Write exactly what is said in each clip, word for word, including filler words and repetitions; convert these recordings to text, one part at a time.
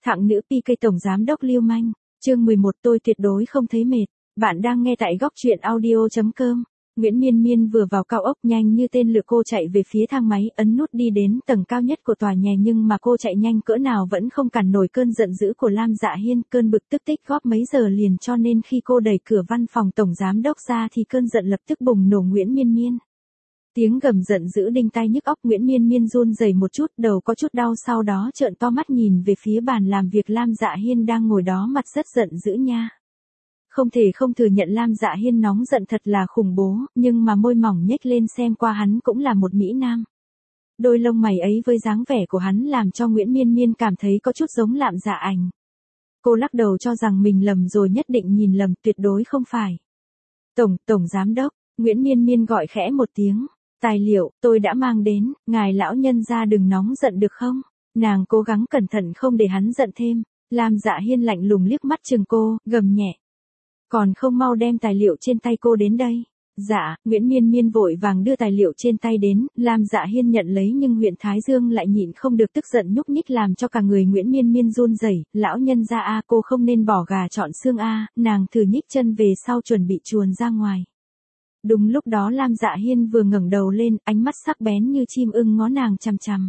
Thặng nữ pi cây tổng giám đốc lưu manh, chương mười một tôi tuyệt đối không thấy mệt. Bạn đang nghe tại góc truyện audio chấm com. Nguyễn Miên Miên vừa vào cao ốc nhanh như tên lửa cô chạy về phía thang máy ấn nút đi đến tầng cao nhất của tòa nhà, nhưng mà cô chạy nhanh cỡ nào vẫn không cản nổi cơn giận dữ của Lam Dạ Hiên, cơn bực tức tích góp mấy giờ liền, cho nên khi cô đẩy cửa văn phòng tổng giám đốc ra thì cơn giận lập tức bùng nổ. Nguyễn Miên Miên. Tiếng gầm giận dữ đinh tai nhức óc. Nguyễn Miên Miên run rẩy một chút, đầu có chút đau, sau đó trợn to mắt nhìn về phía bàn làm việc Lam Dạ Hiên đang ngồi đó, mặt rất giận dữ nha. Không thể không thừa nhận Lam Dạ Hiên nóng giận thật là khủng bố, nhưng mà môi mỏng nhếch lên, xem qua hắn cũng là một mỹ nam. Đôi lông mày ấy với dáng vẻ của hắn làm cho Nguyễn Miên Miên cảm thấy có chút giống Lam Dạ Ảnh. Cô lắc đầu cho rằng mình lầm rồi, nhất định nhìn lầm, tuyệt đối không phải. Tổng, tổng giám đốc, Nguyễn Miên Miên gọi khẽ một tiếng. Tài liệu, tôi đã mang đến, ngài lão nhân gia đừng nóng giận được không? Nàng cố gắng cẩn thận không để hắn giận thêm. Lam Dạ Hiên lạnh lùng liếc mắt chừng cô, gầm nhẹ. Còn không mau đem tài liệu trên tay cô đến đây. Dạ, Nguyễn Miên Miên vội vàng đưa tài liệu trên tay đến, Lam Dạ Hiên nhận lấy nhưng huyện Thái Dương lại nhịn không được tức giận nhúc nhích làm cho cả người Nguyễn Miên Miên run rẩy. Lão nhân gia a, cô không nên bỏ gà chọn xương a. Nàng thử nhích chân về sau chuẩn bị chuồn ra ngoài. Đúng lúc đó Lam Dạ Hiên vừa ngẩng đầu lên, ánh mắt sắc bén như chim ưng ngó nàng chằm chằm.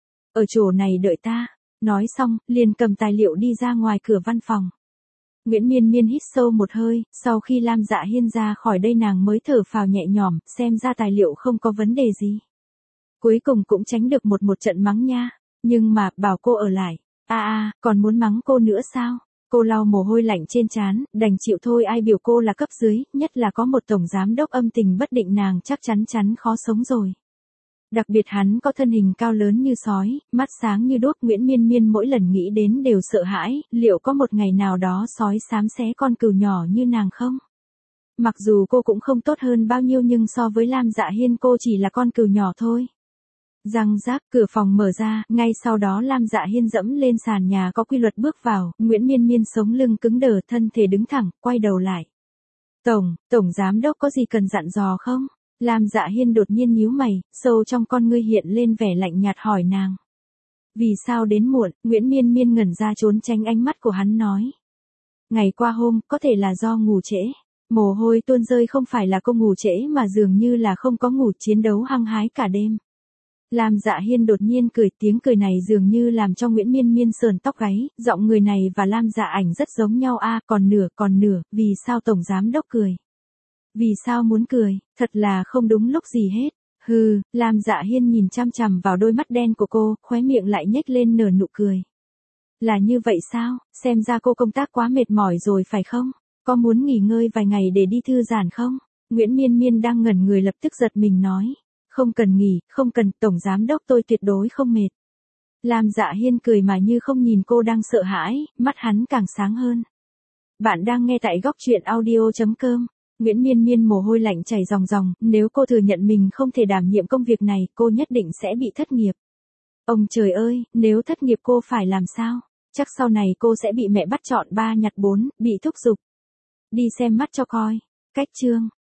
Ở chỗ này đợi ta. Nói xong, liền cầm tài liệu đi ra ngoài cửa văn phòng. Nguyễn Miên Miên hít sâu một hơi, sau khi Lam Dạ Hiên ra khỏi đây nàng mới thở phào nhẹ nhõm, xem ra tài liệu không có vấn đề gì. Cuối cùng cũng tránh được một một trận mắng nha, nhưng mà, bảo cô ở lại. A a, còn muốn mắng cô nữa sao? Cô lau mồ hôi lạnh trên trán, đành chịu thôi, ai biểu cô là cấp dưới, nhất là có một tổng giám đốc âm tình bất định, nàng chắc chắn chắn khó sống rồi. Đặc biệt hắn có thân hình cao lớn như sói, mắt sáng như đuốc. Nguyễn Miên Miên mỗi lần nghĩ đến đều sợ hãi, liệu có một ngày nào đó sói xám xé con cừu nhỏ như nàng không? Mặc dù cô cũng không tốt hơn bao nhiêu nhưng so với Lam Dạ Hiên cô chỉ là con cừu nhỏ thôi. Răng rác, cửa phòng mở ra, ngay sau đó Lam Dạ Hiên dẫm lên sàn nhà có quy luật bước vào, Nguyễn Miên Miên sống lưng cứng đờ, thân thể đứng thẳng, quay đầu lại. Tổng, tổng giám đốc có gì cần dặn dò không? Lam Dạ Hiên đột nhiên nhíu mày, sâu trong con ngươi hiện lên vẻ lạnh nhạt hỏi nàng. Vì sao đến muộn? Nguyễn Miên Miên ngẩn ra trốn tránh ánh mắt của hắn nói. Ngày qua hôm, có thể là do ngủ trễ. Mồ hôi tuôn rơi, không phải là cô ngủ trễ mà dường như là không có ngủ, chiến đấu hăng hái cả đêm. Lam Dạ Hiên đột nhiên cười, tiếng cười này dường như làm cho Nguyễn Miên Miên sờn tóc gáy, giọng người này và Lam Dạ Ảnh rất giống nhau a. À, còn nửa, còn nửa, vì sao tổng giám đốc cười? Vì sao muốn cười, thật là không đúng lúc gì hết. Hừ, Lam Dạ Hiên nhìn chăm chằm vào đôi mắt đen của cô, khóe miệng lại nhếch lên nở nụ cười. Là như vậy sao, xem ra cô công tác quá mệt mỏi rồi phải không? Có muốn nghỉ ngơi vài ngày để đi thư giãn không? Nguyễn Miên Miên đang ngẩn người lập tức giật mình nói. Không cần nghỉ, không cần, tổng giám đốc tôi tuyệt đối không mệt. Lam Dạ Hiên cười mà như không nhìn cô đang sợ hãi, mắt hắn càng sáng hơn. Bạn đang nghe tại góc truyện audio chấm com. Nguyễn Miên Miên mồ hôi lạnh chảy ròng ròng, nếu cô thừa nhận mình không thể đảm nhiệm công việc này, cô nhất định sẽ bị thất nghiệp. Ông trời ơi, nếu thất nghiệp cô phải làm sao? Chắc sau này cô sẽ bị mẹ bắt chọn ba nhặt bốn, bị thúc giục. Đi xem mắt cho coi. Cách chương.